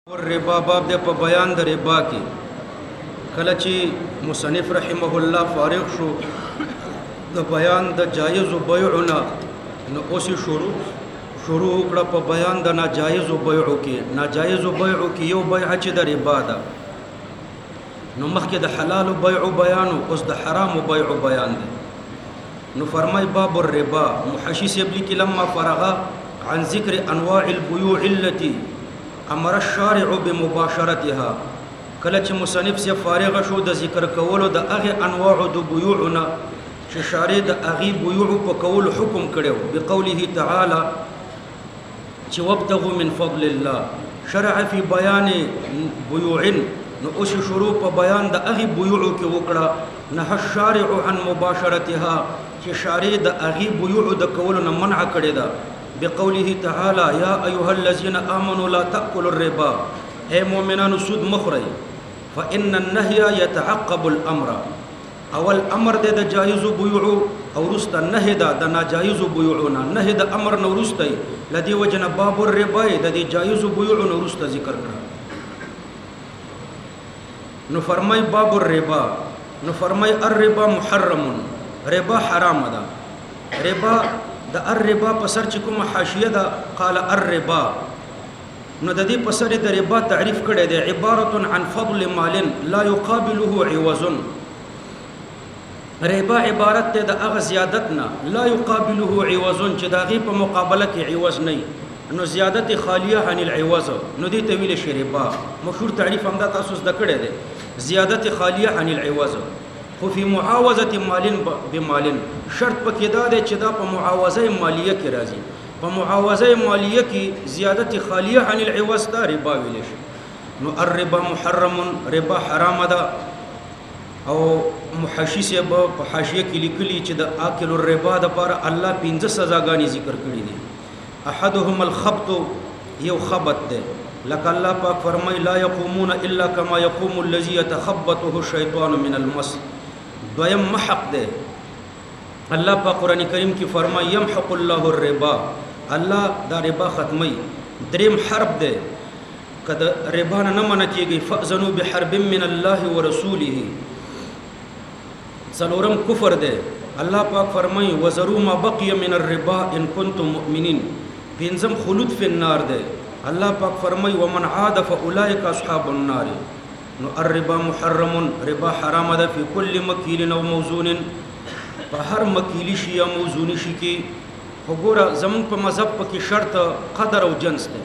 الربا باب د په بیان د ربا کې کله چې مصنف رحمه الله فارغ شو د بیان د جایز بیعنا نو اوس شروع کړه په بیان د ناجایز بیع کې ناجایز بیع کې یو بیع چې د ربا ده نو مخکې د حلال بیع بیان اوس د حرام بیع بیان ده نو فرمای باب الربا محشی سیبلی کې لما فرغ عن ذکر انواع البيوع التي امر الشارع بمباشرتها کله چې مصنف سے فارغ شو د ذکر کولو د هغه انواع د بيوعنا چې شارع د هغه بيوع په کول حکم کړو بقوله تعالی چې وابتغوا من فضل الله شرع فی بیان بيوع نو اوس شروع په بیان د هغه بيوع کې وکړه نه الشارع عن مباشرتها چې شارع د هغه بيوع د کول نه منع کړی دا بقوله تعالى يا أيها الذين آمنوا لا تأكلوا الربا اے مؤمنان سود مخري فإن النهي يتعقب الأمر اول امر د جائز بيوع او رست النهي د ناجائز بيوعنا نهي د امر نو رستي لدي وجن باب الربا د جائز بيوع نو رست ذکر کړه نو فرمای باب الربا نو فرمای الربا محرم ربا حرام ده ربا د الربا په سر چې کوم حاشیه ده قال الربا نو د دې په سر د ربا تعریف کړی دی عبارت عن فضل مال لا يقابله عوض ربا عبارت ده د هغه زیادت نه لا يقابله عوض چې د هغې په مقابله کې عوض نه نو زیادت خالیه عن العوض نو دې ته ویل شي ربا مشهور تعریف همدا تاسو زده کړی دی زیادت خالیه عن العوض خو فی معاوضه مال بمال شرط پکې دا دی چې دا په معاوضه مالیه کې راځي په معاوضه مالیه کې زیادت خالیه عن العوض دا ربا ویل شي نو الربا محرم ربا حرام ده او محشی سے په حاشیه کې لیکلي چې د آکل الربا د لپاره الله 15 سزاګانې ذکر کړې دي احدهم الخبط یو خبط ده لك الله پاک فرمای لا يقومون الا كما يقوم الذي يتخبطه الشيطان من المس دویم محق ده الله په قران کریم کې فرمای يمحق الله الربا الله دا ربا ختمي دریم حرب ده کله ربا نه منع کیږي فاذنوا بحرب من الله ورسوله څلورم کفر ده الله پاک فرمای وذروا ما بقي من الربا ان كنتم مؤمنين پنځم خلود فی النار ده الله پاک فرمای ومن عاد فاولئک اصحاب النار نو الربا محرم ربا حرام ده فی کل مکیل او موزون په هر مکیلی شي یا موزونی شي کې وګوره زمون په مذهب کې شرط قدر او جنس ده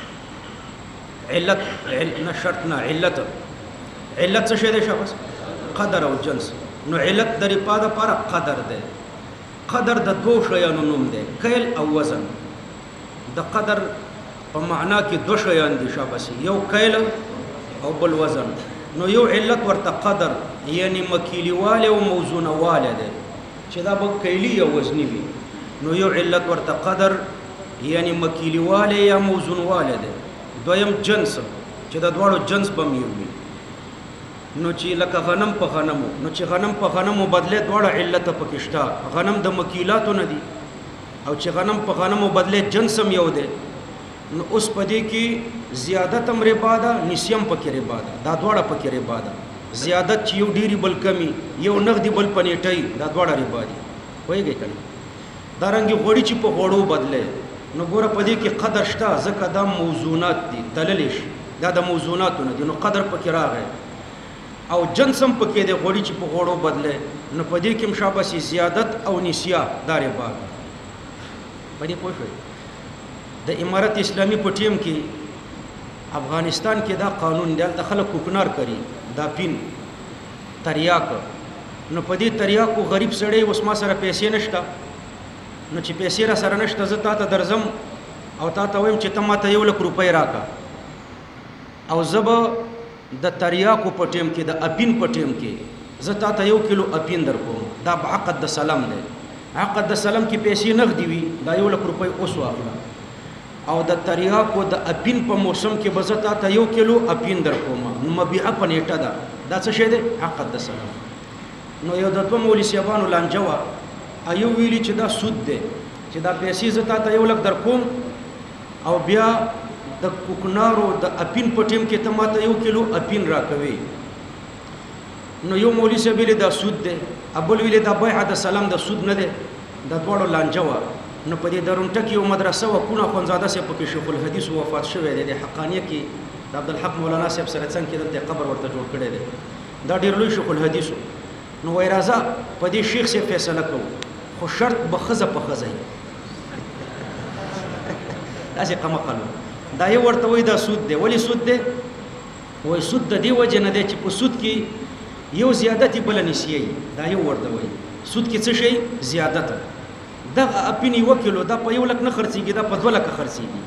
علت نه شرط نه علت څه شی ده شاباس قدر او جنس نو علت د ربا د پر قدر ده قدر د دوه شیانو نوم ده کیل او وزن د قدر په معنا کې دوه شیان دي شاباس یو کیل او بل وزن نو یو علت ورته قدر یعنی مکیلی والے او موزون والے ده چې دا به کیلی او وزنی وي نو یو علت ورته قدر یعنی مکیلی والے یا موزون والے ده دویم جنس چې دا دواړو جنس بم یو وي نو چې لکه غنم په غنمو نو چې غنم په غنمو بدله دواړه علت پکې شته غنم د مکیلاتو نه دي او چې غنم په غنمو بدله جنس هم یو ده نو اوس پدې کې زیادت هم ربا ده نسیم پکې ربا ده دا دواړه پکې ربا ده زیادت چې یو ډیری بل کمی یو نغدي بل پنيټي دا دواړه ربا دي وایي کنه دا رنګي غوړي چې په غوړو بدله نو ګوره پدې کې قدر شته ځکه دا موزونات دي تللیش دا د موزوناتو نه دي نو قدر پکې راغی او جنس هم پکې دی غوړي چې په غوړو بدله نو پدې کې مشابه زیادت او نسیا دا ربا ده پدې پوه شئ د امارت اسلامی په ټیم کې افغانستان کې دا قانون دی د خلک کوکنار کوي دا پین تریاک نو په دې تریاکو غریب سړی اوس ما سره پیسې نشته نو چې پیسې را سره نشته زه تا ته درځم او تا ته وایم چې ته ما ته 1 لک روپۍ راکا او زه به د تریاکو په ټیم کې د اپین په ټیم کې زه تا ته 1 کیلو اپین درکوم دا عقد د سلام دی عقد د سلام کې پیسې نغدي وي دا 1 لک روپۍ اوس واخله او د تریاکو د اپین په موسم کې بزتا ته 1 کیلو اپین درکوم نو مبيعه پنيټه ده دا څه شی دی عقد د سلام نو یو د دوه مولوی صاحبانو لانجوا ایو ویلی چې دا سود دی چې دا پیسې زتا ته 1 لک درکوم او بیا د کوکنارو د اپین په ټیم کې ته ماته 1 کیلو اپین راکوي نو یو مولوي صاحب ویلي دا سود دی ابل ویلي دا بیع د سلام د سود نه دی د دواړو لانجه وه نو په دې درونټه کې یو مدرسه وه کونه اخوندزاده صاحب پکې شیخ الحدیث وفات شوی دی د حقانیه کې د عبدالحق مولانا صاحب سره څنګ کې دلته قبر ورته جوړ کړی دی دا ډېر لوی شیخ الحدیث نو وایي راځه په دې شیخ صاحب فیصله کوو خو شرط به ښځه په ښځه وي داسې قمقل دا یو ورته وایي دا سود دی ولې سود دی وایي سود د دې وجې نه دی چې په سود کې یو زیادت بله نسیه دا یو ورته وایي سود کې څه شی زیادت دغه اپین 1 کیلو دا په 1 لک نه خرڅېږي دا په 2 لکه خرڅېږي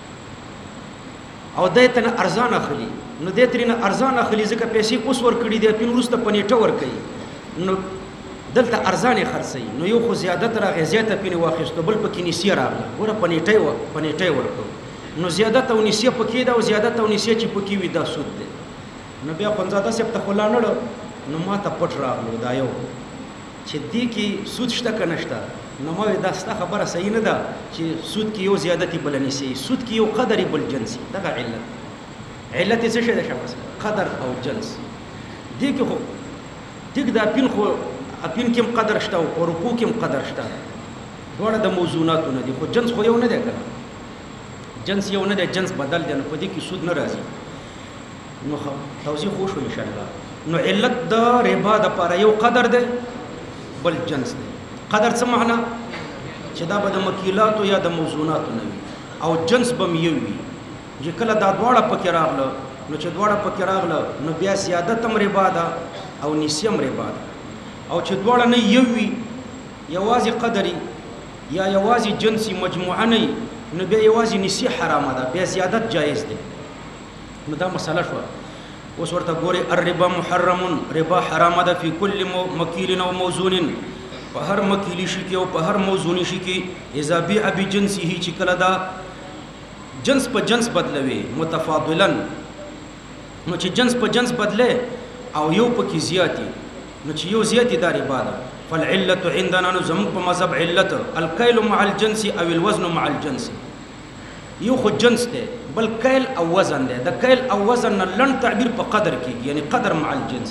او دی ته نه ارزان اخلي نو دی ترېنه ارزان اخلي ځکه پیسې اوس ورکړي دی اپین وروسته په نیټه ورکوي نو دلته ارزانې خرڅوي نو یو خو زیادت راغی زیات اپین واخیستو بل پکې نسیه راغله ګوره په نیټه ورکړو نو زیادت او نسیه پکې ده او زیادت او نسیه چې پکې وي دا سود دی نو بیا خونزاده صاحب ته خو لاړو نو ما ته پټ راغلو دا یو چې دې کې سود شته که نشته نو ما وایي دا ستا خبره صحیح نه ده چې سود کې یو زیادتي بله نسیه سود کې یو قدري بل جنسي دغه علت یې څه شی دی شاباس قدر او جنس دې کې خو ټیک د اپین خو اپین کې هم قدر شته او په روپو کې هم قدر شته دواړه د موضوعاتو نه دي خو جنس خو یو نه دی که جنس یو نه دی جنس بدل دی نو په دې کې سود نه راځي نو توضیح خو شو انشاءالله نو علت د ربا دپاره یو قدر دی بل جنس دی قدر څه معنا چې دا به د مکیلاتو یا د موضوعاتو نه وي او جنس به م یو وي چې کله دا دواړه پکې راغله نو چې دواړه پکې راغله نو بیا زیادت هم ربا ده او نسیه هم ربا ده او چې دواړه نه یو وي یوازې قدري یا یوازې جنسي مجموعه نه نو بیا یوازې نسیه حرامه ده بیا زیادت جایز دی نو دا مسله شوه اوس ورته ګورې الربا محرم ربا حرامه ده فی کل مکیل او موزون په هر مکیلی شي کې او په هر موزونی شي کې اذا بیع بجنسه چې کله دا جنس په جنس بدلوي متفاضلا نو چې جنس په جنس بدله او یو پکې زیاتی نو چې یو زیاتی دا ربا ده فالعلة عندنا نو زموږ په مذهب علت الکیل مع الجنس او الوزن مع الجنس یو خو جنس دی بل کیل او وزن دی د کیل او وزن نه لنډ تعبیر په قدر کېږي یعنی قدر مع الجنس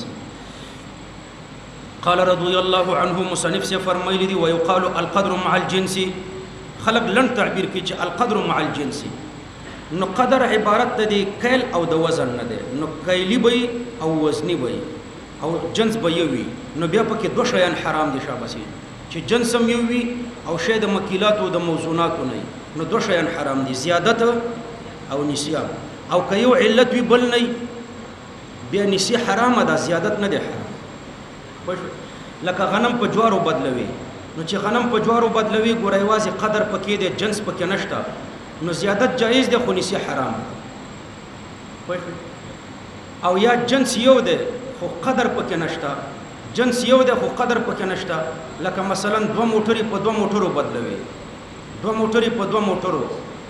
قال رضي الله عنه مصنف سے فرمایلی دی ويقال القدر مع الجنس خلق لن تعبیر کی چې القدر مع الجنس نو قدر عبارت دی کیل او د وزن نه دی نو کیلی وي او وزنی وي او جنس به وي نو بیا پکې دوه شیان حرام دي شاباسي چې جنس هم وي او شی د مکیلات او د موزونات نه نو دوه شیان حرام دي زیادت او نسیه او که یو علت وی بل نه بیا نسیه حرامه ده زیادت نه ده حرام لکه غنم په جوارو بدلوي نو چې غنم په جوارو بدلوي ګوره یوازې قدر پکې دی جنس پکې نشته نو زیادت جایز دی خو نسیه حرام ده او یا جنس یو دی خو قدر پکې نشته جنس یو دی خو قدر پکې نشته لکه مثلا 2 موټرې په 2 موټرو بدلوي 2 موټرې په 2 موټرو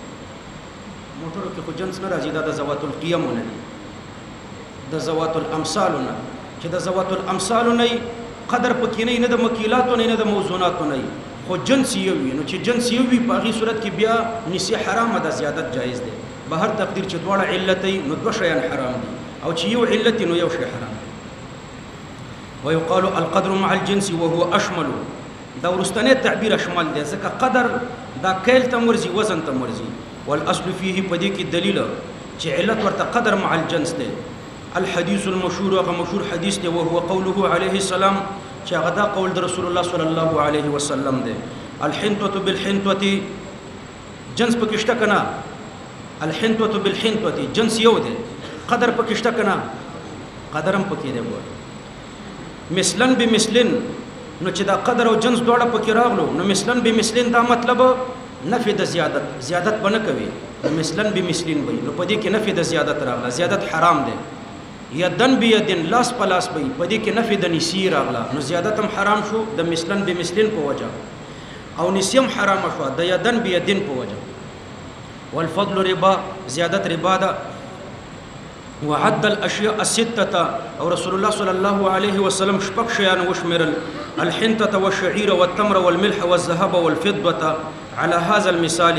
کې خو جنس نه راځي دا د ذوات القیم نه دي د ذوات الامثال نه چې د ذوات الامثال نه قدر پکې نه د مکیلاتو نه د موزوناتو نه خو جنس یو وي نو چې جنس یو وي په هغې صورت کې بیا نسیه حرامه ده زیادت جایز دی به هر تقدیر چې دواړه علت نو دوه شیان حرام دي او چې یو علت نو یو شی حرام دی ويقال القدر مع الجنس وهو اشمل دا ورستنی تعبیر اشمل دی ځکه قدر دا کیل ته مرزي وزن ته مرزي والاصل فيه پدې کې دلیل چې علت ورته قدر مع الجنس دی الحديث المشهور هغه مشهور حدیث دی وهو قوله عليه السلام چې هغه دا قول د رسول الله صلی الله علیه وسلم دی الحنطه بالحنطه جنس پکې شته کنه الحنطه بالحنطه جنس یو دی قدر پکې شته کنه قدرم پکې دی ګور مثلا بمثلن نو چې دا قدر او جنس دواړه پکې راغلو نو مثلا بمثلن دا مطلب نفي د زیادت بنه کوي مثلا بمثلن وي نو پدې کې نفي د زیادت راغله زیادت حرام دی یدن بیدن لاس پلاس وي پدې کې نفي د نسی راغله نو زیادت هم حرام شو د مثلا بمثلن په وجه او نسیم حرام شو د یدن بیدن په وجه والفضل ربا زیادت ربا ده وعد الاشياء السته او رسول الله صلى الله عليه وسلم شپږ شیان وشمرل الحنطه والشعير والتمر والملح والذهب والفضه على هذا المثال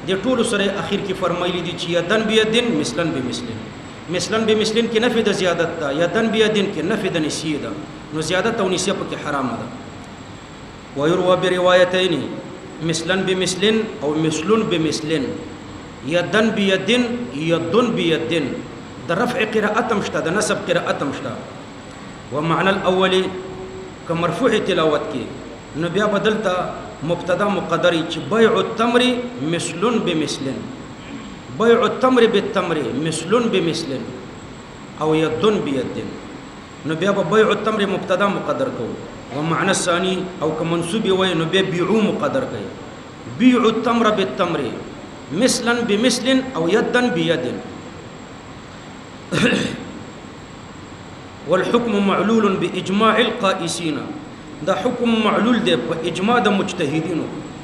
د ټولو سره اخر کې فرمایلی دي چې یدن بیدن مثلن بمثلن مثلن بمثلن کې نفي د زیادت ده یدن بیدن کې نفي د نسیه ده نو زیادت او نسیه پکې حرام ده ويروى بروايتين مثلن بمثلن او مثلن بمثلن یدن بیدن یدن بیدن د رفع قراءت مشته د نصب قراءت مشته ومعنى الاول كمرفوع تلاوت کې نو بیا بدلتا مبتدا مقدری چې بيع التمر مثل بمثل بيع التمر بالتمر مثل بمثل او يد بيد نو بیا بيع التمر مبتدا مقدر کو ومعنى الثاني او كمنصوب وي نو بیا بيعو مقدر کوي بيع التمر بالتمر مثلا بمثل او يدا بيد والحكم معلول باجماع القائسين دا حکم معلول دی په اجماع د مجتهدینو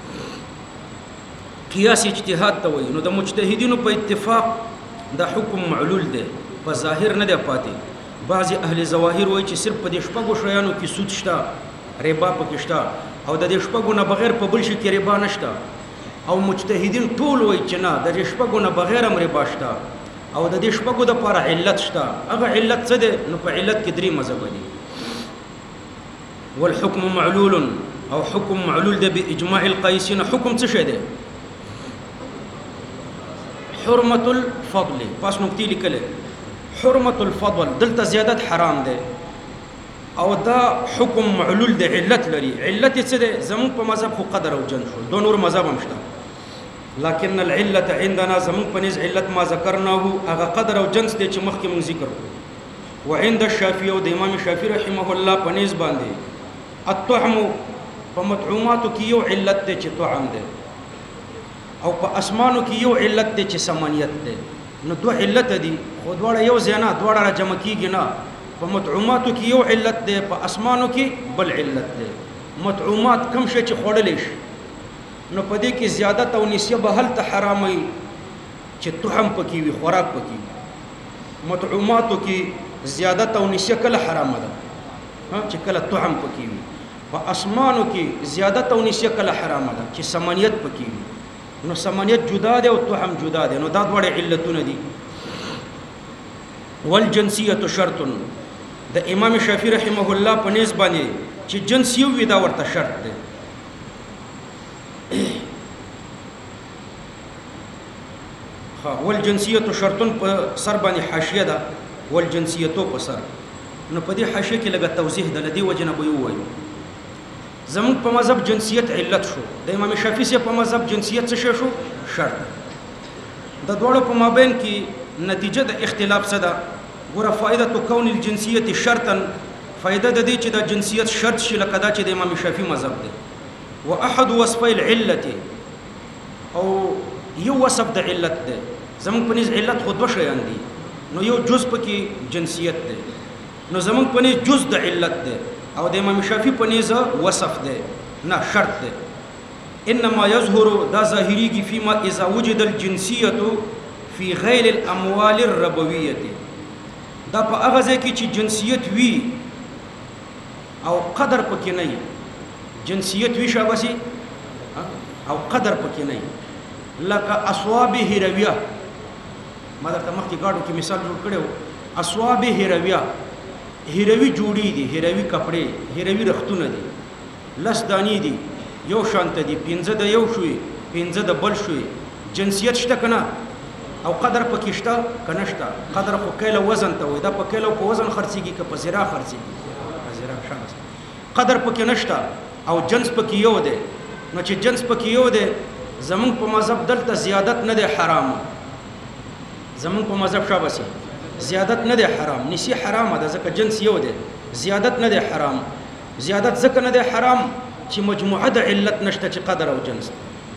قیاس اجتهاد ته وایي نو د مجتهدینو په اتفاق دا حکم معلول دی په ظاهر نه دی پاتې بعضی اهل ظواهر وایي چې صرف په دې شپږو شیانو کې سود شته ربا پکې شته او د دې شپږو نه بغیر په بل شي کې ربا نشته او مجتهدین ټول وایي چې نه د دې شپږو نه بغیر هم ربا شته او د دې شپږو دپاره علت شته هغه علت څه دی نو په علت کې درې مذهب دي والحكم معلول او حكم معلول ده باجماع القيسين حكم څه شي ده حرمه الفضل پاس نقطې لیکل حرمه الفضل دلته زیادت حرام ده او دا حكم معلول ده علت لري علت څه ده زمون په مذهب خو قدر او جن شو دو نور مذهب هم شته لكن العله عندنا زمون په نس علت ما ذکرناه هغه قدر او جنس ده چې مخکې مون ذکر کړو وعند الشافعي او د امام شافعي رحمه الله په نس باندې الطعم په مطعوماتو کې یو علت دی چې طعم دی او په اسمانو کې یو علت دی چې سمانیت دی نو دوه علت دي خو دواړه یو ځای نه دواړه را جمع کېږي نه په مطعوماتو کې یو علت دی په اسمانو کې بل علت دی مطعومات کم شي چې خوړلی شي نو په دې کې زیادت او نسیه به هلته حراموي چې طعم پکې وي خوراک پکې وي مطعوماتو کې زیادت او نسیه کله حرامه ده چې کله طعم پکې وي په اسمانو کې زیادت او نسیه کله حرامه ده چې سمانیت پکې وي نو سمانیت جدا ده او طعم جدا ده نو دا دوړې علتونه دي والجنسیه شرط د امام شافعي رحمه الله په نسبت باندې چې جنس یو وي دا ورته شرط ده والجنسیه شرط په سر باندې حاشیه ده والجنسیه په سر نو په دې حاشیه کې لږه توضیح ده لدی وجنه به وایو زموږ په مذهب جنسیت علت شو د امام شافعي سي په مذهب جنسیت څه شو شرط د دوړو په مابین کې نتیجه د اختلاف څه ده ګوره فائده کون الجنسیت شرطا فائده د دې چې د جنسیت شرط شي لکه دا چې د امام شافعي مذهب دی واحد وصفي العله او یو وصف د علت دی زموږ په نس علت خو دوه شیان دي نو یو جز پکې جنسیت دی نو زمون په نس جز د علت ده او د امام شافعي په نس وصف ده نه شرط ده انما يظهر دا ظاهريږي فيما اذا وجد الجنسيه في غير الاموال الربويه دا په هغه ځای کې چې جنسیت وي او قدر پکې نه وي جنسیت وي شابسي او قدر پکې نه وي لکه اصواب هرویه ما درته مخکې گاډو کې مثال جوړ کړو اصواب هرویه هروی جوړی دي هروی کپڑے هروی رختونه دي لس دانی دي یو شانت دي پنځه د یو شوي پنځه د بل شوي جنسیت شته کنه او قدر پکې شته کنه شته قدر خو کله وزن ته وي دا په کله په وزن خرڅيږي که په زرا خرڅيږي زرا شانس قدر پکې نشته او جنس پکې یو دی نو چې جنس پکې یو دی زمون په مذهب دلته زیادت نه دی حرام زمون په مذهب شابسي زیادت نه دی حرام نسی حرام ده ځکه جنس یو دی زیادت نه دی حرام زیادت ځکه نه دی حرام چې مجموعه د علت نشته چې قدر او جنس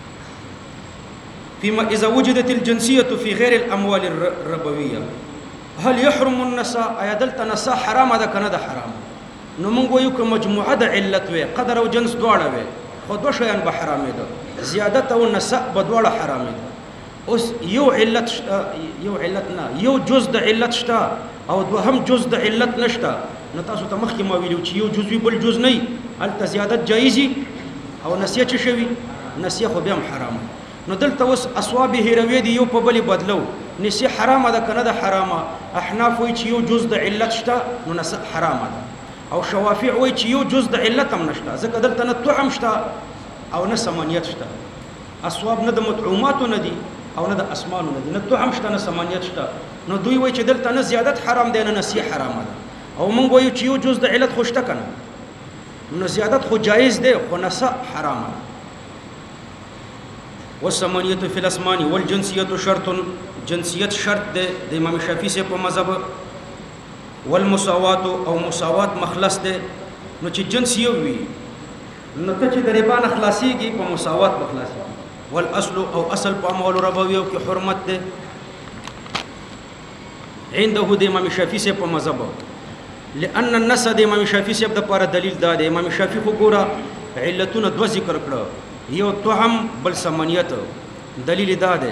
فيما اذا وجدت الجنسيه في غير الاموال الربويه هل يحرم النساء ايدلت نساء حرام ده کنه ده حرام نو موږ وایو که مجموعه د علت وي قدر او جنس دواړه وي خو دوه شیان به حرام دي زیادت او نساء به دواړه حرام دي اوس یو علت یو علت نه یو جز د علت شته او دوهم جز د علت نشته نو تاسو ته مخکې ما ویلو چې یو جز وی بل جز نه هلته زیادت جایزي او نسیه چې شوي نسیه خو بیا هم حرام نو دلته اوس اسواب هیروي دي یو په بلی بدلو نسی حرامه ده کنه ده حرامه احناف وایي چې یو جز د علت شته نو نس حرامه ده او شوافع وایي چې یو جز د علت هم نشته ځکه دلته نه طعم شته او نه سمانیت شته اسواب نه د مطعوماتو نه دي او نه د اسمانو نه دي نه طعم شته نه سمانیت شته نو دوی وایي چې دلته نه زیادت حرام دی نه نسی حرامه ده او موږ وایو چې یو جز د علت خو شته کنه نو زیادت خو جایز دی خو نس حرامه ده والثمانیت فی الاسمان والجنسیت شرط جنسیت شرط ده د امام شافعی سے په مذهب والمساوات او مساوات مخلص ده نو چې جنس یو وي نو ته چې د ربا نه خلاصيږي په مساوات بخلاصيږي والاصل او اصل په اموال ربوي او کې حرمت ده عنده د امام شافعی سے په مذهب لأن النص د امام شافعی سے د لپاره دلیل ده د امام شافعی خو ګوره علتونه دو ذکر کړه یو طعم بل سمانیت دلیل دا ده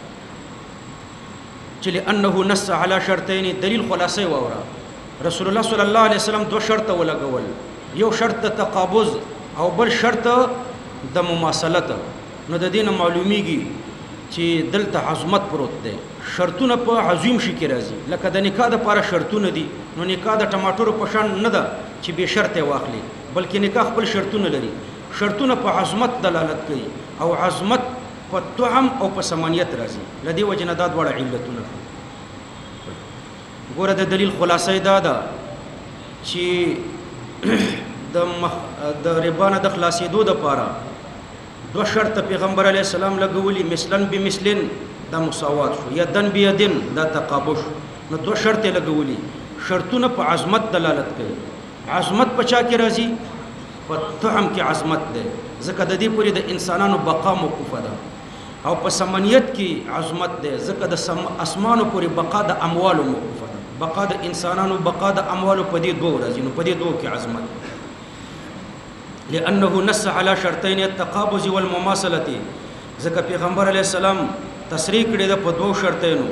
چې لأنه نص على شرطين دلیل خلاصه وورا رسول الله صلی الله علیه وسلم دو شرط ولګول یو شرط تقابض او بل شرط د مماثلت نو د دین معلومیږي چې دلته عظمت پروت ده شرطونه په عظیم شي کې راځي لکه د نکاح د لپاره شرطونه دي نو نکاح د ټماټر په شان نه ده چې به شرط واخلي بلکې نکاح خپل شرطونه لري شرطونه په عظمت دلالت کوي او عظمت په طعم او په سمانیت راځي لدی وجنه دا ډول علتونه ګوره د دلیل خلاصې دا ده چې د ربانه د خلاصېدو د پاره دو شرط پیغمبر علی السلام لګولي مثلن بمثلن دا مساوات شو یدن بیدن دا تقابش نو دو شرط لګولي شرطونه په عظمت دلالت کوي عظمت په چا کې راځي په طعم کې عظمت ده ځکه د دې پورې د انسانانو بقا موقوفه ده او په سمنیت کې عظمت ده ځکه د اسمانو پورې بقا د اموالو موقوفه ده بقا د انسانانو بقا د اموالو په دې دوه راځي نو په دې دوه کې عظمت لأنه نص على شرطين التقابض والمماثلة ځکه پیغمبر علیه السلام تصریح کړی ده په دوه شرطونو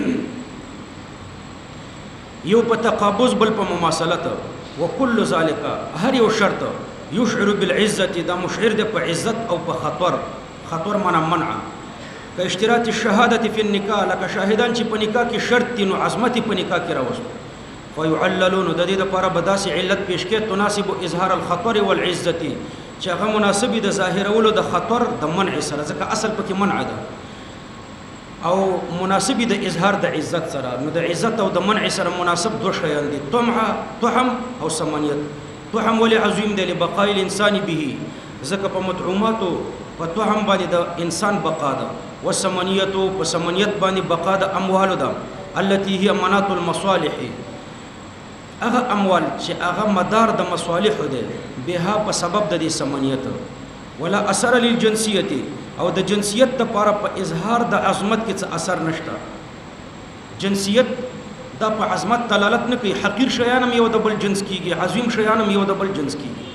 یو په تقابض بل په مماثلت وكل ذلك هر یو شرط يشعر بالعزة دا مشعر ده په عزت او په خطر معنا منع كاشتراط الشهادة في النكاح لك شاهدان چې په نکاح کې شرط دي نو عظمت په نکاح کې راوستو فيعللون د دې لپاره بداسي علت پیش کې تناسب اظهار الخطر والعزة چې هغه مناسب د ظاهرولو د خطر د منع سره ځکه اصل پکې منع ده او مناسب د اظهار د عزت سره نو د عزت او د منع سره مناسب دوه شیان دي طعم او سمانیت طعم ولي عظیم دی لبقاء الانسان به ځکه په مطعوماتو په طعم باندې د انسان بقا ده والسمانیت په سمانیت باندې بقا د اموال ده التي هي مناط المصالح هغه اموال چې هغه مدار د مصالح ده بها په سبب د دې سمانیت ولا اثر للجنسیت او د جنسیت د لپاره په اظهار د عظمت کې څه اثر نشته جنسیت دا په عظمت دلالت نه کوي حقیر شیانم یو د بل جنس کیږي عظیم شیانم یو د بل جنس کیږي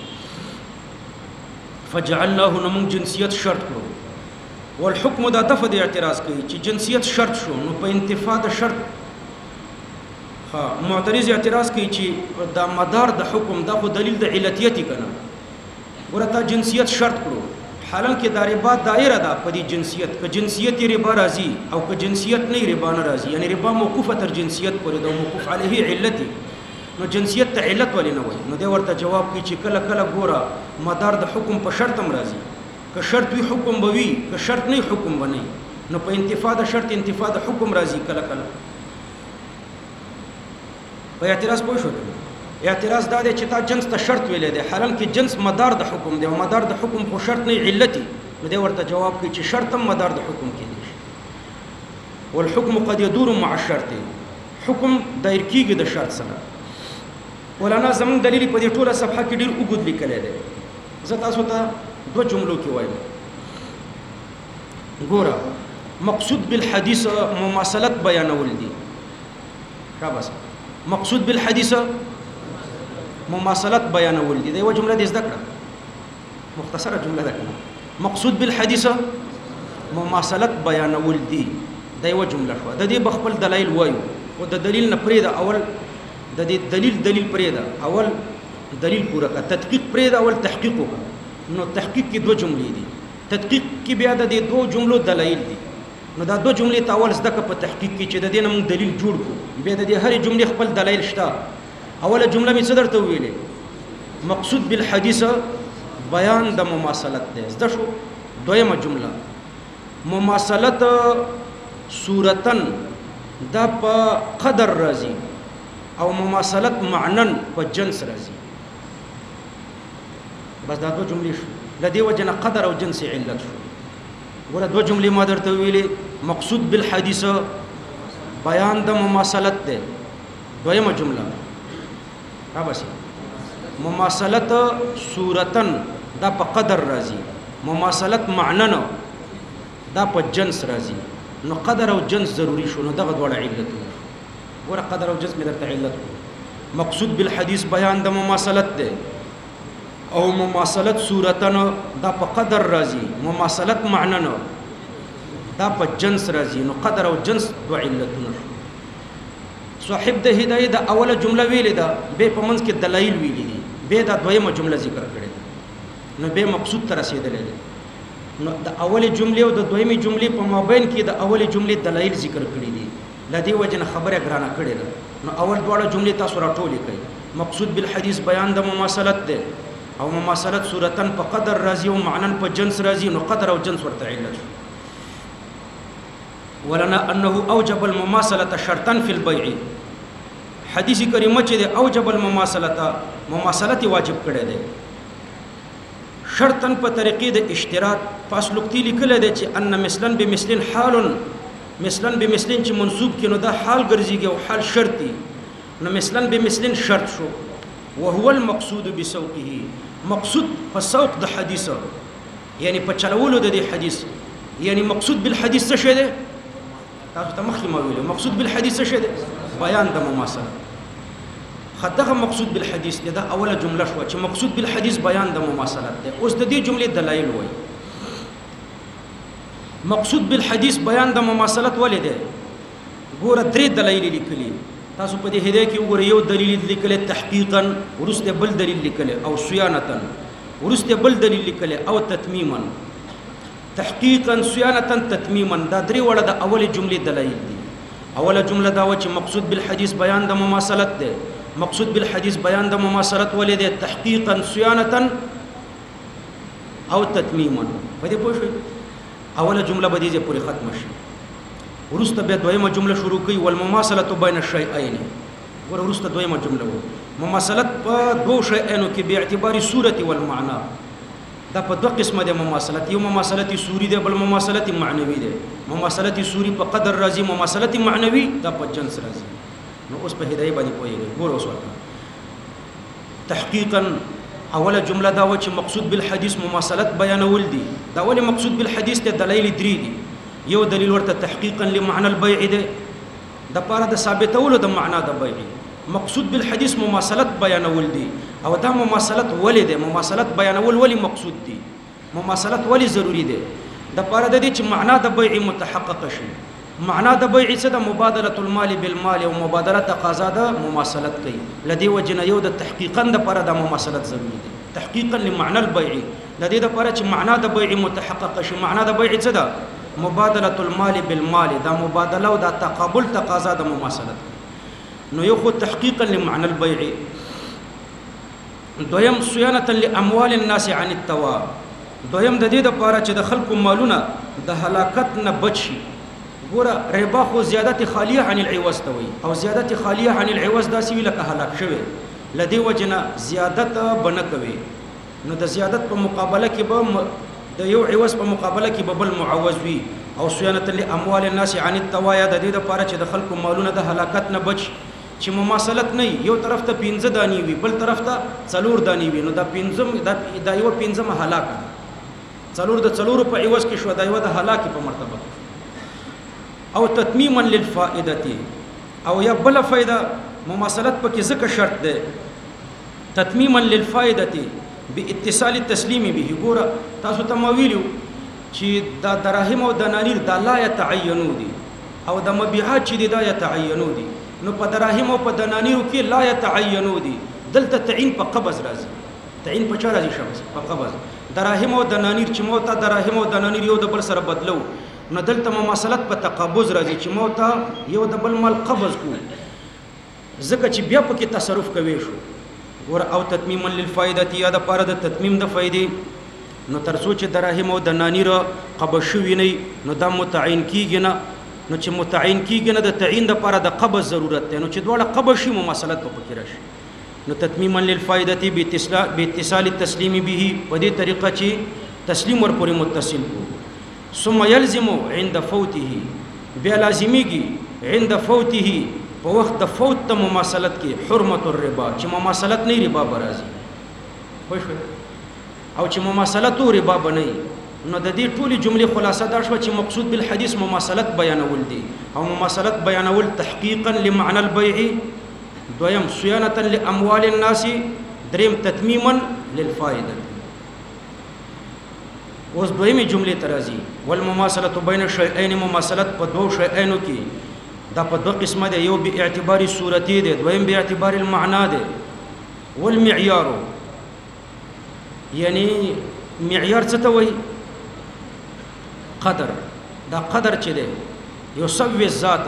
فجعلناه نمون جنسیت شرط کړو والحكم دا دفع د اعتراض کوي چې جنسیت شرط شو نو په انتفاع د شرط معترض اعتراض کوي چې دا مدار د حکم دا خو دلیل د علتیت کنه ورته جنسیت شرط کړو حالان کې دا ربا دایره ده په دې جنسیت که جنسیت ربا راځي او که جنسیت نه ربا نه راځي یعنی ربا موقوفه تر جنسیت پورې ده موقوف علیه علت نو جنسیت ته علت ولې نه وای نو دی ورته جواب کوي چې کله کله ګوره مدار د حکم په شرط هم راځي که شرط وي حکم به وي که شرط نه حکم به نه نو په انتفاع د شرط انتفاع د حکم راځي کله کله په اعتراض پوه شو اعتراض دا دی چې تا جنس ته شرط ویلې دی حالان کې جنس مدار د حکم دی او مدار د حکم خو شرط نه علتي نو دی ورته جواب کوي چې شرط هم مدار د حکم کې دی والحكم قد يدور مع الشرط حکم دایر کیږي د شرط سره ولانا زمون دلیل په دې ټوله صفحه کې ډیر وګد لیکل دی زه تاسو ته دوه جملو کې وایم ګوره مقصود بالحديث مماثلت بیانول دي را بس مقصود بالحديث مماثلت بیانول دي دا یو جمله دې زده کړه مختصره جمله ده مقصود بالحديث مماثلت بیانول دي دا یو جمله شو د دې بخپل دلایل وایو او د دلیل نه پرې دا اول د دې دلیل پرې دا اول دلیل پورا کا تدقیق پرې دا اول تحقیق وکړه نو تحقیق کې دوه جملې دي تدقیق کې بیا د دې دوه جملو دلایل دي. نو دا دوه جملې ته اول زده په تحقیق کې چې د دې نه موږ دلیل جوړ کړو، بیا د دې هرې جملې خپل دلایل شته. اوله جمله مې څه درته ویلې؟ مقصود بالحدیث بیان د مماثلت دی، زده شو. دویمه جمله مماثلت صورتن دا په قدر راځي او مماثلت معنن په جنس راځي. بس دا دوه جملې شو. لدې وجنه قدر او جنس علت شو. ګوره دوه جملې ما درته ویلې، مقصود بالحدیث بیان د مماثلت دی. دویمه جمله را بس مماثلت صورتن دا په قدر راځي، مماثلت معنن دا په جنس راځي. نو قدر او جنس ضروری شو. نو دغه دواړه علتونه. ګوره قدر او جنس مې درته علت کړو. مقصود بالحدیث بیان د مماثلت دی او مماثلت صورتن دا په قدر راځي، مماثلت معنن دا په جنس راځي. نو قدر او جنس دوه علتونه شو. صاحب د هدايه د اوله جمله ویلې ده، به په منځ کې دلایل ویلې دي، به دا دویمه جمله ذکر کړې ده. نو به مقصود ته رسیدلې ده. نو د اولې جملې او د دویمې جملې په مابین کې د اولې جملې دلایل ذکر کړي دي. لدې وجنه خبره ګرانه کړې ده. نو اول دواړه جملې تاسو راټولې کړئ. مقصود بالحدیث بیان د مماثلت ده او مماثلت صورتن په قدر راځي او معنن په جنس راځي. نو قدر او جنس ورته علت شو. ولنا انه اوجب المماثله شرطا في البيع. حدیث کریمه چې د اوجب المماثله مماثلت واجب کړی دی شرطا په طریقې د اشتراط. پس لوکتی لیکل دی چې ان مثلا بمثل حال مثلا بمثل چې منصوب کینو دا حال ګرځيږي او حال شرطي. نو مثلا بمثل شرط شو. وهو المقصود بسوقه. مقصود په سوق د حدیث یعنی په چلولو د دې حدیث. یعنی مقصود بالحدیث څه شی دی؟ تاسو ته مخکې ما ویلو مقصود بالحدیث څه شی دی؟ بیان د مماثلت. خدغه مقصود بالحدیث دا اوله جمله شو چې مقصود بالحدیث بیان د مماثلت دی. اوس د دې جملې دلایل وایي. مقصود بالحدیث بیان د مماثلت ولې دی؟ ګوره درې دلایل لیکلي. تاسو په دې هدايه کې وګورئ. یو دلیل لیکل تحقیقا، ورسته بل دلیل لیکل او صيانه، ورسته بل دلیل لیکل او تتمیما. تحقیقا، صيانه، تتمیما دا درې وړه د اولې جملې دلایل دي. اوله جمله دا و چې مقصود بالحدیث بیان د مماثلت دی. مقصود بالحدیث بیان د مماثلت ولې دی؟ تحقیقا، صيانه او تتمیما. په دې پوه شئ. اوله جمله به دې پورې ختم شي. ورسته بیا دویمه جمله شروع کوي والمماثله بین الشیئین. ور ورسته دویمه جمله و مماثلت په دوه شیئینو کې به اعتبار صورت والمعنى. دا په دوه قسمه د مماثلت. یو مماثلت صوری دی، بل مماثلت معنوي دی. مماثلت صوری په قدر راځي، مماثلت معنوي دا په جنس راځي. نو اوس په هدايه باندې پوهیږئ. ګور اوس ورته تحقیقا اوله جمله دا و چې مقصود بالحدیث مماثلت بیانول دي. دا ولې مقصود بالحدیث ته دلایل درې دي. یو دلیل ورته تحقیقا لمعنى البيع دی، د پاره د ثابتولو د معنا د بیع. مقصود بالحدیث مماثلت بیانول دي. او دا مماثلت ولې دی؟ مماثلت بیانول ولې مقصود دي؟ مماثلت ولې ضروری دی؟ د پاره د دې چې معنا د بیع متحقق شي. معنا د بیع څه د مبادله المال بالمال او مبادله تقاضا د مماثلت کوي. لدی وجنه یو د تحقیقا د پاره د مماثلت ضروری دی. تحقیقا لمعنى البيع لدی د پاره چې معنا د بیع متحقق شي. معنا د بیع څه ده؟ مبادله المال بالمال. دا مبادله او دا تقابل تقاضا د مماثلت. نو یو خو تحقیقا لمعنى البيع. دویم صيانه لاموال الناس عن التوا. دویم د دې د پاره چې د خلکو مالونه د هلاکت نه بچي. ګوره ربا خو زیادت خالیه عن العوض ته وي او زیادت خالیه عن العوض دا سی لکه هلاک شوی. لدی وجنه زیادت بنه کوي. نو د زیادت په مقابله کې به د یو عوض په مقابله کې به بل معوض وي. او صيانه لاموال الناس عن التوا د دې د پاره چې د خلکو مالونه د هلاکت نه بچ. چې مماثلت نه یو طرف ته 15 دانی وي، بل طرف ته 4 دانی وي. نو دا 15 دا یو 15 هلاک. 4 د 4 په عوض کې شو، دا یو د هلاک په مرتبه. او تتمیما للفائده. او یا بل فائدہ مماثلت پکې ځکه شرط ده. تتمیما للفائده باتصال التسلیم به. ګوره تاسو ته ما ویلو چې دا دراهم او دنانیر دا لا يتعینو دي او د مبيعات چې دا يتعینو دي. نو په دراهم او په دنانیرو کې لا يتعینو دي. دلته تعین په قبض راځي. تعین په چا راځي؟ شخص په قبض. دراهم او دنانیر چې موته دراهم او دنانیر یو د بل سره بدلو نو دلته مماثلت په تقابض راځي چې موته یو د بل مال قبض کو ځکه چې بیا پکې تصرف کوي شو ور او تتمیما للفائده یا د پاره د تتمیم د فائدې نو ترڅو چې دراهم او دنانیر قبض شوی نه نو دا متعین کیږي نه نو چې متعین کیږي نه د تعین د پاره د قبض ضرورت دی نو چې دواړه قبض شي مماثلت په پکې راشي نو تتمیما للفائده باتصال التسلیم به په دې طریقه چې تسلیم ور پورې متصل کو ثم يلزم عند فوته بیا لازمیږي عند فوته په وخت د فوت ته مماثلت کې حرمت الربا چې مماثلت نه ربا برازي خوښ او چې مماثلت او ربا بنئ نو د دې ټولي جملې خلاصه دا شو چې مقصود بالحديث مماثلت بیانول دي او مماثلت بیانول تحقیقا لمعنى البيع دویم صيانه لاموال الناس دریم تتمیما للفائده اوس دویمه جمله ترازی والمماثله بین الشیئین مماثلت په دوه شیئینو کې دا په دوه قسمه ده یو به اعتبار صورتي ده دویم به اعتبار المعنى ده والمعيار یعنی معیار څه ته وایي قدر دا قدر چې ده یسوي الذات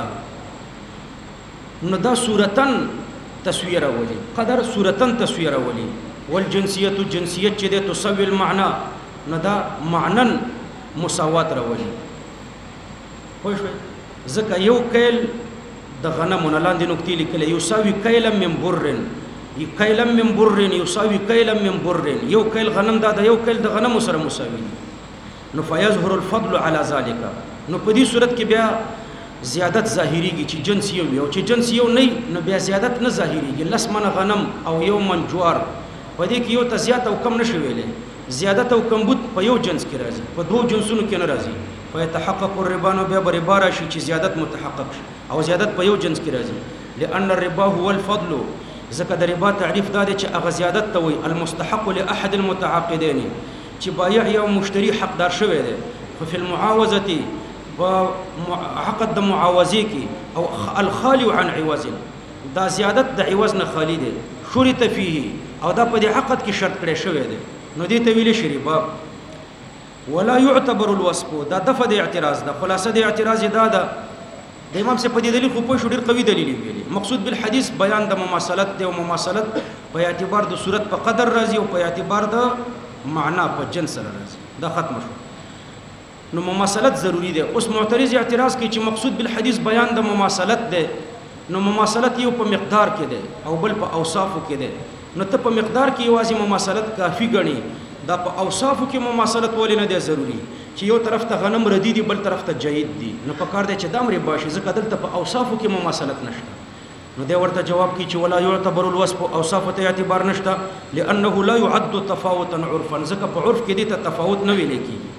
نو دا صورتن تصویر اولی قدر صورتن تصویر اولی والجنسیت جنسیت چې ده تسوي المعنى نو دا معنن مساوات راولي خوښ ځکه یو کیل د غنم لاندې نقطې لیکل یساوي کیلا من برن کیلا من برن یساوي کیلا من برن یو کیل غنم دا یو کیل د غنم سره مساوي نو فیظهر الفضل على ذلك نو په دې صورت کې بیا زیادت ظاهریږي چې جنس یو او چې جنس یو نه نو بیا زیادت نه ظاهریږي لس من غنم او یو من جوار په دې کې یو ته زیات او کم نشي ویلې زیادت او کمبود په یو جنس کې راځي په دوه جنسونو کې نه راځي فيتحقق الربا نو بیا ربا راشي چې زیادت متحقق شي او زیادت په یو جنس کې راځي لأن الربا هو الفضل ځکه د ربا تعریف دا دی چې هغه زیادت ته وي المستحق لاحد المتعاقدين چې بایع یا مشتری حقدار شوی دی ففي المعاوضه عقد د معاوضه کې او الخالي عن عوض دا زیادت د عوض نه خالی دی شرط فيه او دا په دې عقد کې شرط کړی شوی دی نو دې ته ویل شي ربا ولا يعتبر الوصف دا دفع د اعتراض دا خلاصه د اعتراض دا ده د امام سے په دې دلیل خو په شو ډیر قوي دلیل ویلي مقصود بالحديث بیان د مماثلت دی او مماثلت په اعتبار د صورت په قدر راځي او په اعتبار د معنا په جنس سره راځي دا ختم شو نو مماثلت ضروری دی اوس معترض اعتراض کوي چې مقصود بالحديث بیان د مماثلت دی نو مماثلت یو په مقدار کې دی او بل په اوصافو کې دی نو ته په مقدار کې یوازې مماثلت کافی غني دا په اوصافو کې مماثلت ولې نه دی ضروری چې یو طرف ته غنم ردی دی بل طرف ته جید دی نو په کار دی چې دامر باشي ځکه دلته په اوصافو کې مماثلت نشته نو دی ورته جواب کوي چې ولا يعتبر الوصف اوصاف ته اعتبار نشته لانه لا يعد تفاوتا عرفا ځکه په عرف کې دي ته تفاوت نه ویل کیږي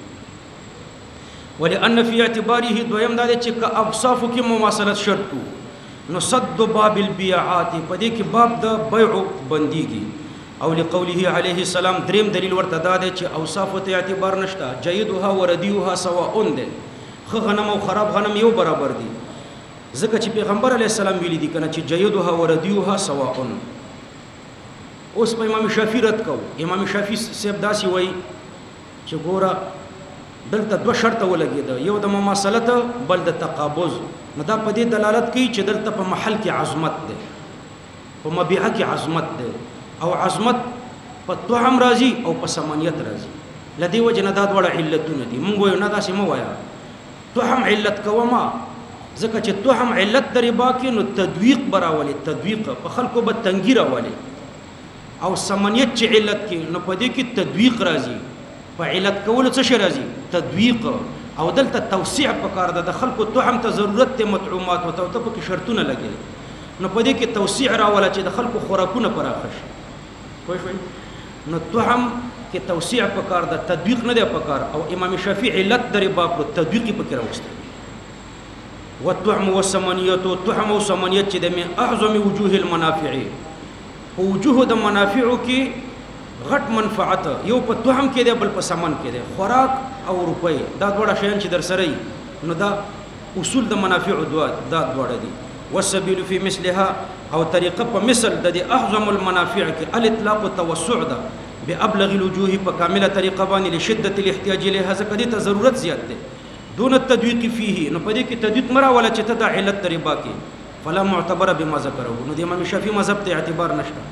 ولأن في اعتباره دویم دا چې که اوصافو کې مماثلت شرط نو صد باب البيعات په دې کې باب د بيع بنديږي او لقوله عليه السلام دریم دلیل ورته دا دی چې اوصاف ته اعتبار نشته جيدها ورديها سواء ده خو غنم او خراب غنم یو برابر دي ځکه چې پیغمبر علیه السلام ویلي دي کنه چې جيدها ورديها سواء اوس په امام شافعي رد کو امام شافعي سیب داسي وای چې ګوره دلته دوه شرط ولګید یو د مماثلت بل د تقابض نو دا په دې دلالت کوي چې دلته په محل کې عظمت ده په مبيعه کې عظمت ده او عظمت په طعم راځي او په سمانیت راځي لدی وجه نه دا ډول علتونه دي مونږ یو نه داسې مو وایا طعم علت کوما ځکه چې طعم علت د ربا کې نو تدویق براولي تدویق په خلکو به تنګی راولي او سمانیت چې علت کې نو په دې کې تدویق راځي په علت کول څه شي راځي تدویق او دلته توسيع پکار ده د خلکو طعم ته ضرورت ته مطعومات او ته په کې شرطونه لګي نو په دې کې توسيع راولا چې د خلکو خوراکونه پراخ شي پوه شئ نو طعم کې توسيع پکار ده تدویق نه دی پکار او امام شافعي علت د ربا پر تدویق پکې راوسته والطعم والثمانيه طعم او ثمانيه چې د من اعظم وجوه المنافع په وجوه د منافعو کې غټ منفعت یو په طعم کې دی بل په ثمن کې دی خوراک او روپۍ دا ډوړه شیان چې در سره نو دا اصول د منافع دا ډوړه دي والسبيل في مثلها او طریقه په مثل د اعظم المنافع کې الاطلاق والتوسع ده بأبلغ الوجوه په کامله طریقه باندې لشدت الاحتیاج الیها ځکه دې ته ضرورت زیات دی دون التدویق فيه نو په دې کې تدویق مرا ولا چې ته د علت ربا کې فلا معتبر بما ذکره نو د امام شافعي مذهب ته اعتبار نشته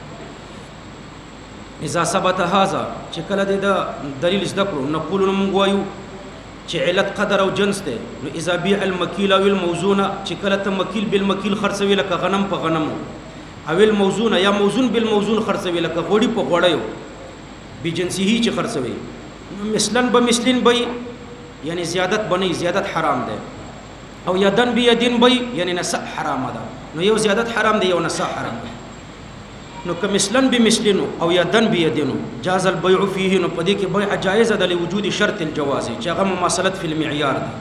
اذا ثبت هذا چې کله د دلیل زده کړو نقول موږ وایو چې علت قدر او جنس دی نو اذا بيع المكيل او الموزون چې کله ته مکیل بالمکیل خرڅوي لکه غنم په غنمو او الموزون یا موزون بالموزون خرڅوي لکه غوړي په غوړیو بجنسه چې خرڅوي مثلا بمثلن بي یعنی زیادت بنی زیادت حرام ده او یدن بیدین بی یعنی نساء حرام ده نو یو زیادت حرام ده یو نساء حرام ده نو کمثلن بمثلن او یدن بیدین جاز البيع فيه نو پدې کې بيع جائز ده لوجود شرط الجواز چې هغه مماثلت فی المعیار ده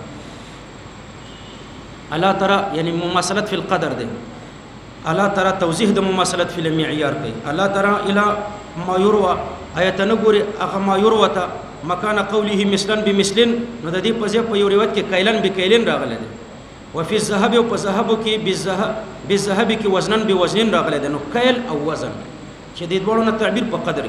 الا ترى یعنی مماثلت فی القدر ده الا ترى توضیح د مماثلت فی المعیار کوي الا ترى الى ما يروى ایت نګوري هغه ما يروى ته مکان قوله مثلا بمثلن نو د دې په ځای په یو روایت کې کیلن بکیلن راغلی دی وفي الذهب او په ذهب کې بالذهب کې وزنن بوزنن راغلی دی نو کیل او وزن چې د دوړو نه تعبیر په قدر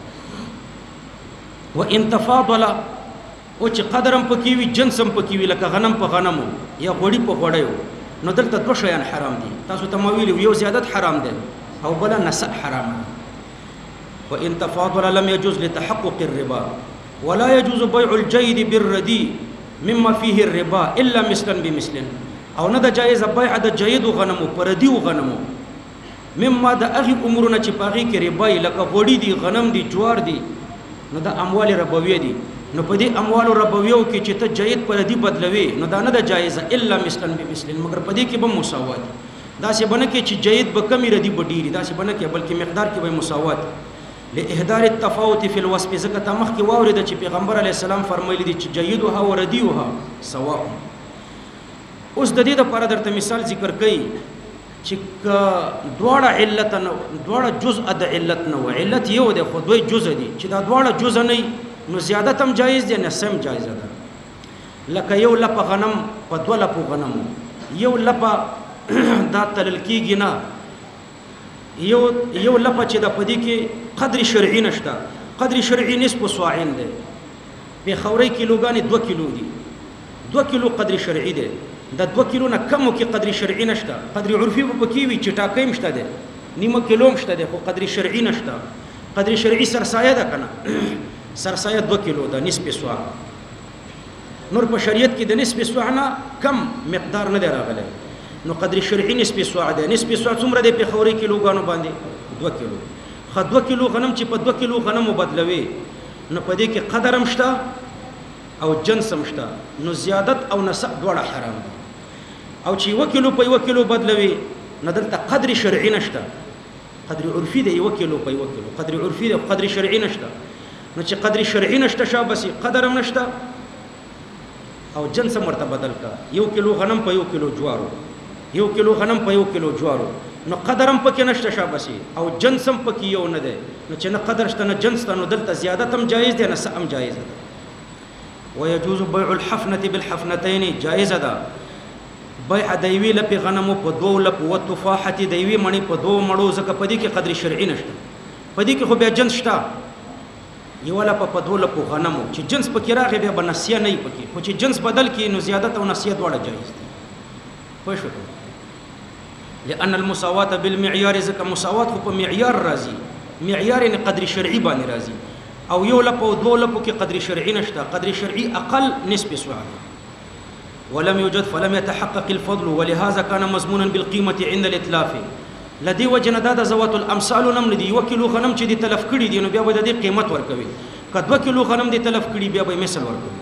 کې وان تفاضل او چې قدرم پکې وي جنسم پکې وي لکه غنم په غنمو یا غوړي په غوړیو نو دلته دوه شیان حرام دي تاسو ته ما ویلو یو زیادت حرام دی او بل نساء حرام دی وان تفاضل لم يجوز لتحقق الربا ولا يجوز بيع الجيد بالردي مما فيه الربا الا مثلا بمثل او نه د جایز بيع د جيد غنمو پردي غنمو مما د اغي امورونه چې پاغي کې ربا لکه غوړي دي غنم دي جوار دي نو د اموال ربويه دي نو په دې اموال ربويو کې چې ته جيد پردي بدلوي نو دا نه د جایز الا مثلا بمثل مگر په دې کې به مساوات دا څه بنه کې چې جيد به کمی ردي بډيري دا څه بنه کې بلکې مقدار کې به مساوات لاحضار التفاوت في الوصف زکه تمخ کې واورید چې پیغمبر علی السلام فرمایلی دي چې جيدها ورديها سواء اوس د دې لپاره درته مثال ذکر کړي چې دواړه علت نه دواړه جزء د علت نه و علت یو د خو دوی جزء دي چې دا دواړه جزء نه نو زیادت هم جایز دي نه سم جایز ده لکه یو لپ غنم په دوه لپ غنم یو لپ دا تلل کېږي نه یو لپ چې د پدې کې قدر شرعي نشته قدر شرعي نسب صاعين ده په خوري کیلوګان 2 کیلو دي 2 کیلو قدر شرعي ده د 2 کیلو نه کم کې قدر شرعي نشته قدر عرفي په کې وي چې ټاکې مشته ده نیمه کیلو مشته ده خو قدر شرعي نشته قدر شرعي سرسایه ده کنه سرسایه 2 کیلو ده نسب صاع نور په شریعت کې د نسب صاع نه کم مقدار نه دی راغلی نو قدر شرعي نسب صاع ده نسب صاع څومره ده په خوري کیلوګانو باندې 2 کیلو خو 2 کیلو غنم چې په 2 کیلو غنم بدلوي نو په دې کې قدر هم شته او جنس هم شته نو زیادت او نساء دواړه حرام دي او چې 1 کیلو په 1 کیلو بدلوي نو دلته قدر شرعي نشته قدر عرفي دی 1 کیلو په 1 کیلو قدر عرفي دی قدر شرعي نشته نو چې قدر شرعي نشته شابسي قدر هم نشته او جنس مرته بدل کا 1 کیلو غنم په 1 کیلو جوارو 1 کیلو غنم په 1 کیلو جوارو نو قدرم پکې نشته شابسي او جنسم پکې یو نه ده نو چې نه قدر شته نه جنس ته نو دلته زیادت هم جایز ده نه سم جایز ده ويجوز بيع الحفنه بالحفنتين جایز ده بيع دیوی لپی غنمو په دوه لپ او تفاحه دیوی مڼي په دوه مړو زکه پدې کې قدر شرعي نشته پدې کې خو بیا جنس شته یو لپ په دوه لپ غنمو چې جنس پکې راغی بیا بنسیه نه پکې خو چې جنس بدل کې نو زیادت او نسیه دواړه جایز دي پوه شو لأن المساواة بالمعيار ذکر مساوات خو په معیار راځي معیار نه قدر شرعي باندې راځي او یو لپ او دوه لپ کې قدر شرعي نشته قدر شرعي اقل نسبه سعر ولم يوجد فلم يتحقق الفضل ولهذا كان مضمونا بالقيمة عند الاتلاف لدي وجنه دا زوات الامثال نم دي 1 کیلو غنم چې دي تلف کړي دي نو بیا به د دې قیمت ورکوي که 2 کیلو غنم دي تلف کړي بیا به مثل ورکوي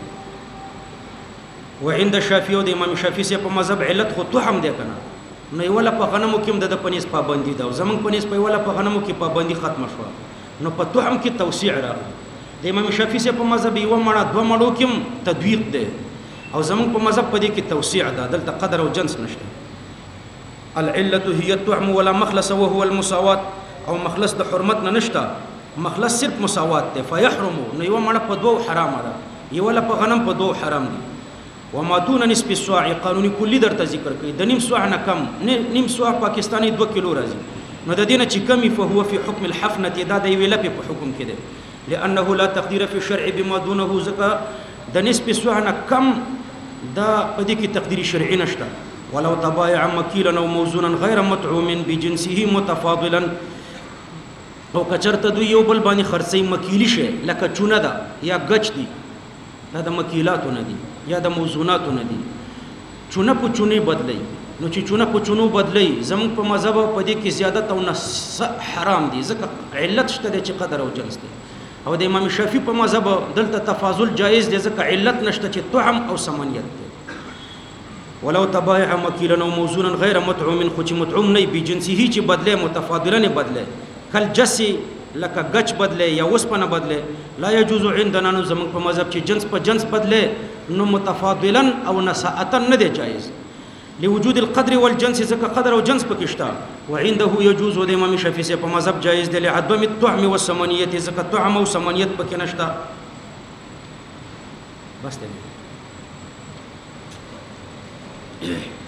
وعند الشافعي او د امام شافعي سي په مذهب علت خو تهم دي کنه نو ولا په غنمو کې د پنيس پابندي دا زمون پنيس په ولا په غنمو کې پابندي ختم شو نو په تهم کې توسيع راغی د امام شافعي سي په مذهب یو مړه دوه مړو کې تدویق ده او زمون په مذهب په دې کې توسيع ده دلته قدر او جنس نشته العله هي الطعم ولا مخلص وهو المساوات او مخلص د حرمت نه نشته مخلص صرف مساوات ده فيحرم نو یو مړه په دوه حرام ده یو ولا په غنم په دوه حرام دي وما دون نسب السواع قانوني کلی درته ذکر کوي د نیم سواع نه کم نیم سواع پاکستاني 2 کیلو راځي نو د دینه چې کمی فهو فی حکم الحفنه دا د ویل په حکم کې ده لأنه لا تقدير في الشرع بما دونه زكا د نسب سوحنا کم دا پدې کې تقدیر شرعي نشته. ولو تبايع مكيلا او موزونا غير مطعوم بجنسه متفاضلا او کچرته دوی یو بل باندې خرڅي مکیلی شي لکه چونه ده یا گچ دي دا د مکیلاتو نه دي یا د موزوناتو نه دي. چونه په چونه بدلی نو چې چونه په چونو بدلی زموږ په مذهب په دې کې زیادت او نص حرام دي ځکه علت شته چې قدر او جنس دي. او د امام شافعي په مذهب دلته تفاضل جایز دي ځکه علت نشته چې طعم او ثمانیت دي. ولو تبايع مكيلا او موزونا غير مطعوم خو چې مطعوم نه بجنسه چې بدله متفاضلا نه بدله کل جسی لکه گچ بدله یا وسپنه بدله لا يجوز عندنا نو زموږ په مذهب چې جنس په جنس بدله نو متفاضلا او نساءتا نه دی جایز لوجود القدر والجنس ځکه قدر او جنس پکې شته. وعنده يجوز د امام شافعي په مذهب جایز دی لعدم الطعم والثمانيه ځکه طعم او ثمانیت پکې نشته. بس دی